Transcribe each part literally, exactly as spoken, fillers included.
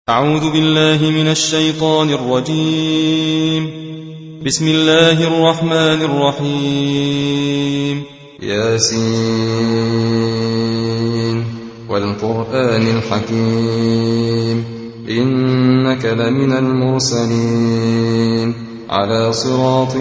أعوذ بالله من الشيطان الرجيم. بسم الله الرحمن الرحيم. ياسين والقرآن الحكيم إنك لمن المرسلين على صراط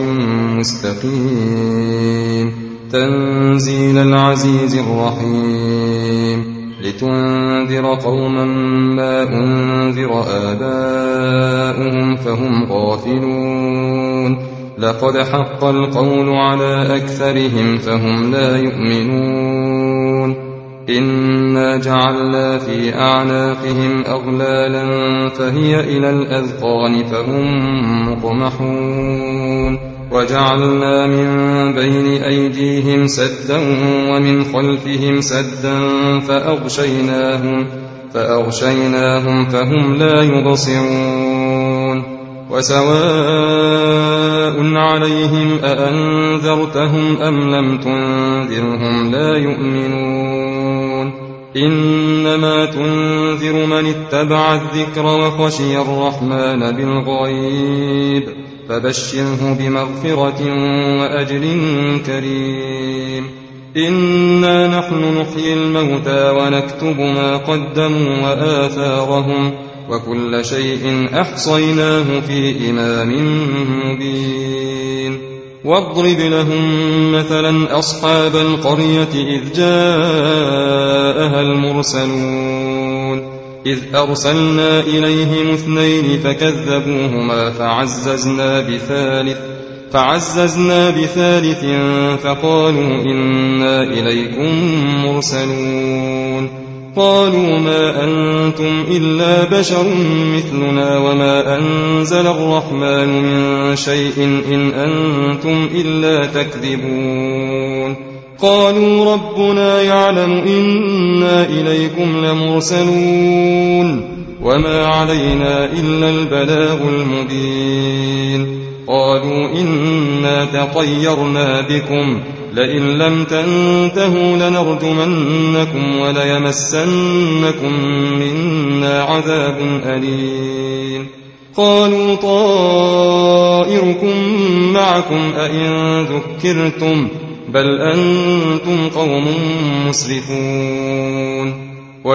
مستقيم تنزيل العزيز الرحيم لتنذر قوما ما أنذر آباؤهم فهم غافلون لقد حق القول على أكثرهم فهم لا يؤمنون إنا جعلنا في أعناقهم أغلالا فهي إلى الأذقان فهم مقمحون وجعلنا من بين أيديهم سدا ومن خلفهم سدا فأغشيناهم, فأغشيناهم فهم لا يبصرون وسواء عليهم أأنذرتهم أم لم تنذرهم لا يؤمنون إنما تنذر من اتبع الذكر وخشي الرحمن بالغيب فبشره بمغفرة وأجر كريم إنا نحن نحيي الموتى ونكتب ما قدموا وآثارهم وكل شيء أحصيناه في إمام مبين واضرب لهم مثلا أصحاب القرية إذ جاءها المرسلون إذ أرسلنا إليهم اثنين فكذبوهما فعززنا بثالث فعززنا بثالث فقالوا إنا إليكم مرسلون قالوا ما أنتم إلا بشر مثلنا وما أنزل الرحمن من شيء إن أنتم إلا تكذبون قالوا ربنا يعلم إنا إليكم لمرسلون وما علينا إلا البلاغ المبين قالوا إنا تطيرنا بكم لئن لم تنتهوا لنرجمنكم وليمسنكم منا عذاب أليم قالوا طائركم معكم أئن ذكرتم بل أنتم قوم مسرفون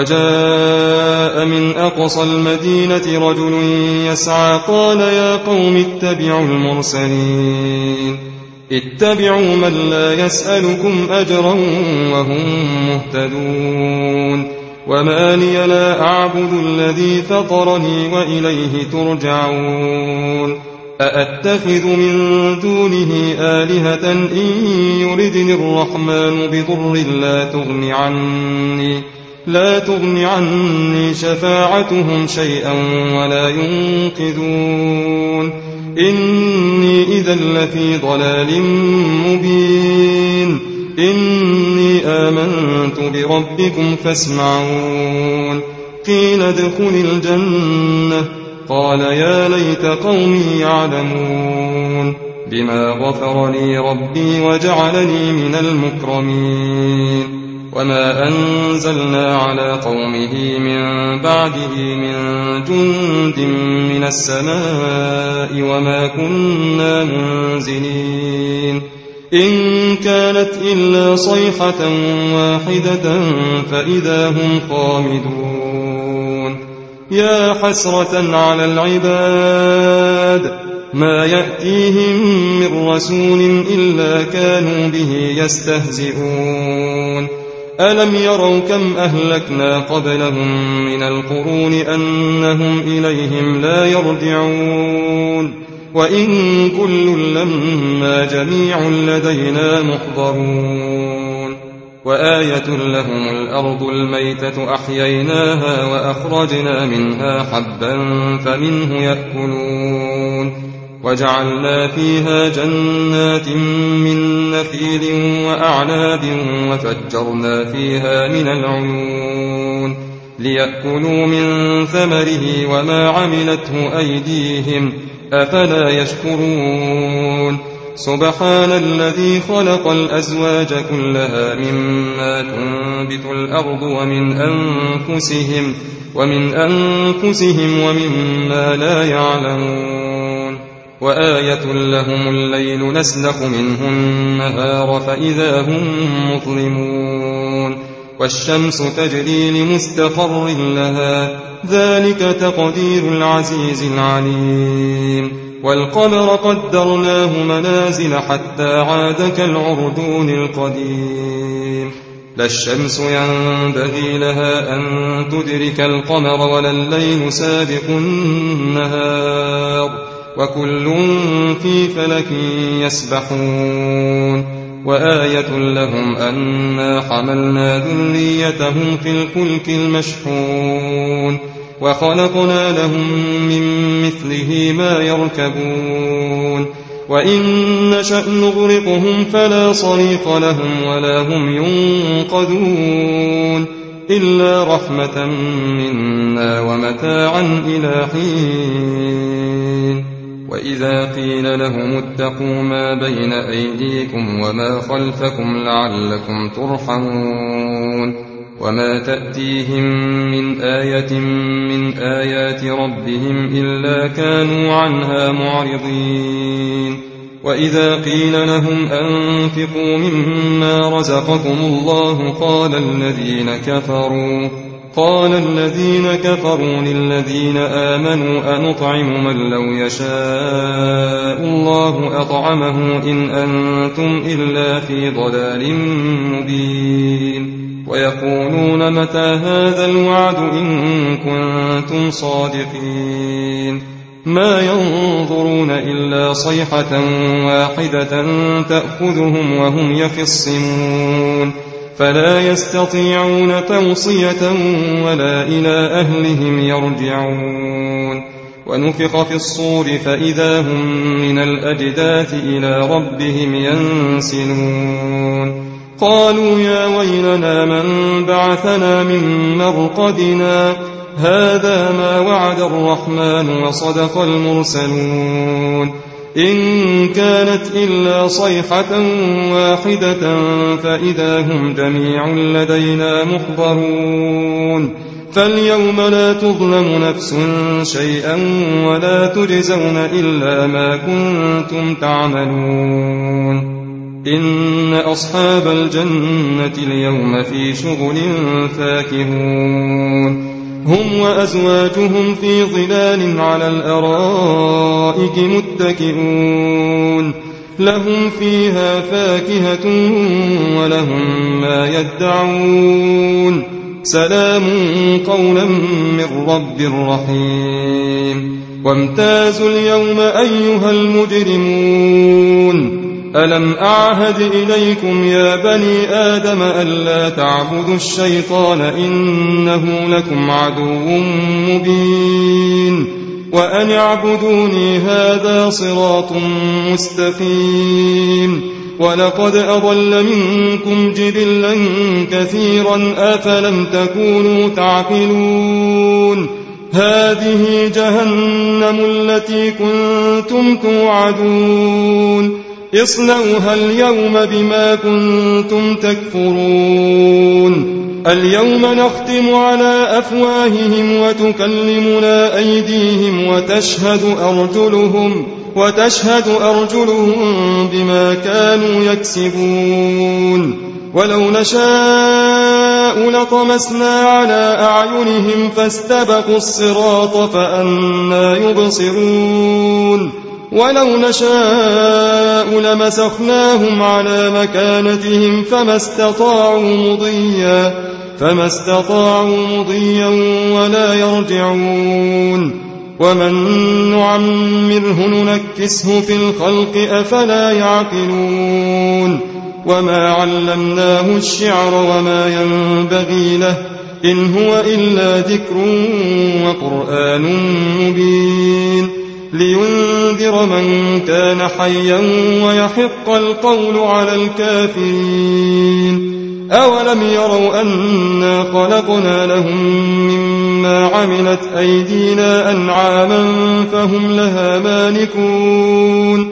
وجاء من أقصى المدينة رجل يسعى قال يا قوم اتبعوا المرسلين اتبعوا من لا يسألكم أجرا وهم مهتدون وما لي لا أعبد الذي فطرني وإليه ترجعون أأتخذ من دونه آلهة إن يردني الرحمن بضر لا تغن عني لا تغن عني شفاعتهم شيئا ولا ينقذون إني إذا لفي ضلال مبين إني آمنت بربكم فاسمعون قيل ادخل الجنة قال يا ليت قومي يعلمون بما غفر لي ربي وجعلني من المكرمين وما أنزلنا على قومه من بعده من جند من السماء وما كنا منزلين إن كانت إلا صيحة واحدة فإذا هم خامدون يا حسرة على العباد ما يأتيهم من رسول إلا كانوا به يستهزئون ألم يروا كم أهلكنا قبلهم من القرون أنهم إليهم لا يرجعون وإن كل لما جميع لدينا محضرون وآية لهم الأرض الميتة أحييناها وأخرجنا منها حبا فمنه يأكلون وجعلنا فيها جنات من نخيل وأعناب وفجرنا فيها من العيون ليأكلوا من ثمره وما عملته أيديهم أفلا يشكرون سبحان الذي خلق الأزواج كلها مما تنبت الأرض ومن أنفسهم ومن أنفسهم ومما لا يعلمون وآية لهم الليل نسلخ منه النهار فإذا هم مظلمون والشمس تجري لمستقر لها ذلك تقدير العزيز العليم والقمر قدرناه منازل حتى عاد كالعرجون القديم لا الشمس ينبغي لها أن تدرك القمر ولا الليل سابق النهار وكل في فلك يسبحون وآية لهم أنا حملنا ذريتهم في الفلك المشحون وخلقنا لهم من مثله ما يركبون وإن نشأ نغرقهم فلا صريخ لهم ولا هم ينقذون إلا رحمة منا ومتاعا إلى حين وإذا قيل لهم اتقوا ما بين أيديكم وما خلفكم لعلكم ترحمون وما تأتيهم من آية من آيات ربهم إلا كانوا عنها معرضين وإذا قيل لهم أنفقوا مما رزقكم الله قال الذين كفروا قال الذين كفروا للذين آمنوا أنطعم من لو يشاء الله أطعمه إن أنتم إلا في ضلال مبين ويقولون متى هذا الوعد إن كنتم صادقين ما ينظرون إلا صيحة واحدة تأخذهم وهم يخصمون فلا يستطيعون توصية ولا إلى أهلهم يرجعون ونفخ في الصور فإذا هم من الأجداث إلى ربهم ينسلون قالوا يا ويلنا من بعثنا من مرقدنا هذا ما وعد الرحمن وصدق المرسلون إن كانت إلا صيحة واحدة فإذا هم جميع لدينا محضرون فاليوم لا تظلم نفس شيئا ولا تجزون إلا ما كنتم تعملون إن أصحاب الجنة اليوم في شغل فاكهون هم وأزواجهم في ظلال على الأرائك متكئون لهم فيها فاكهة ولهم ما يدعون سلام قولا من رب رحيم وامتازوا اليوم أيها المجرمون ألم أعهد إليكم يا بني آدم ألا تعبدوا الشيطان إنه لكم عدو مبين وأن اعبدوني هذا صراط مستقيم ولقد أضل منكم جبلا كثيرا أفلم تكونوا تعقلون هذه جهنم التي كنتم توعدون اصلوها اليوم بما كنتم تكفرون اليوم نختم على أفواههم وتكلمنا أيديهم وتشهد أرجلهم وتشهد أرجلهم بما كانوا يكسبون ولو نشاء لطمسنا على أعينهم فاستبقوا الصراط فأنى يبصرون ولو نشاء لمسخناهم على مكانتهم فما استطاعوا مضيا فما استطاعوا مضيا ولا يرجعون ومن نعمره ننكسه في الخلق أفلا يعقلون وما علمناه الشعر وما ينبغي له إن هو إلا ذكر وقرآن مبين لينذر من كان حيا ويحق القول على الكافرين أولم يروا أنا خلقنا لهم مما عملت أيدينا أنعاما فهم لها مالكون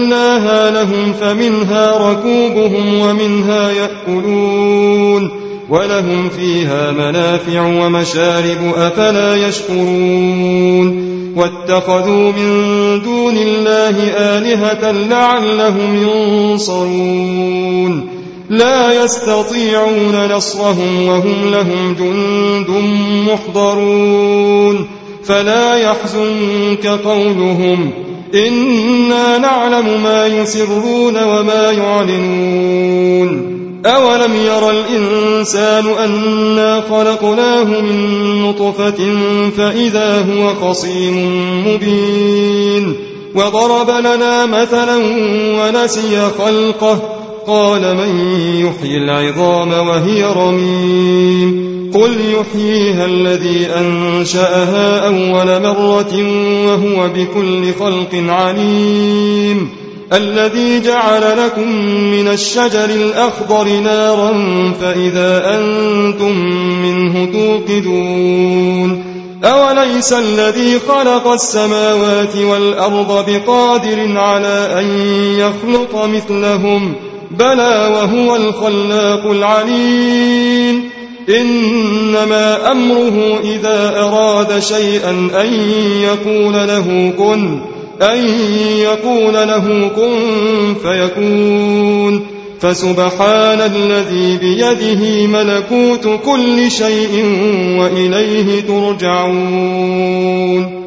وذللناها لهم فمنها ركوبهم ومنها يأكلون ولهم فيها منافع ومشارب أفلا يشكرون واتخذوا من دون الله آلهة لعلهم ينصرون لا يستطيعون نصرهم وهم لهم جند محضرون فلا يحزنك قولهم إنا نعلم ما يسرون وما يعلنون أولم ير الإنسان أنا خلقناه من نطفة فإذا هو خصيم مبين وضرب لنا مثلا ونسي خلقه قال من يحيي العظام وهي رميم قل يحييها الذي أنشأها أول مرة وهو بكل خلق عليم الذي جعل لكم من الشجر الأخضر نارا فإذا أنتم منه توقدون أوليس الذي خلق السماوات والأرض بقادر على أن يخلق مثلهم بلى وهو الخلاق العليم إنما أمره إذا أراد شيئا أن يقول له كن أن يقول له كن فيكون فسبحان الذي بيده ملكوت كل شيء وإليه ترجعون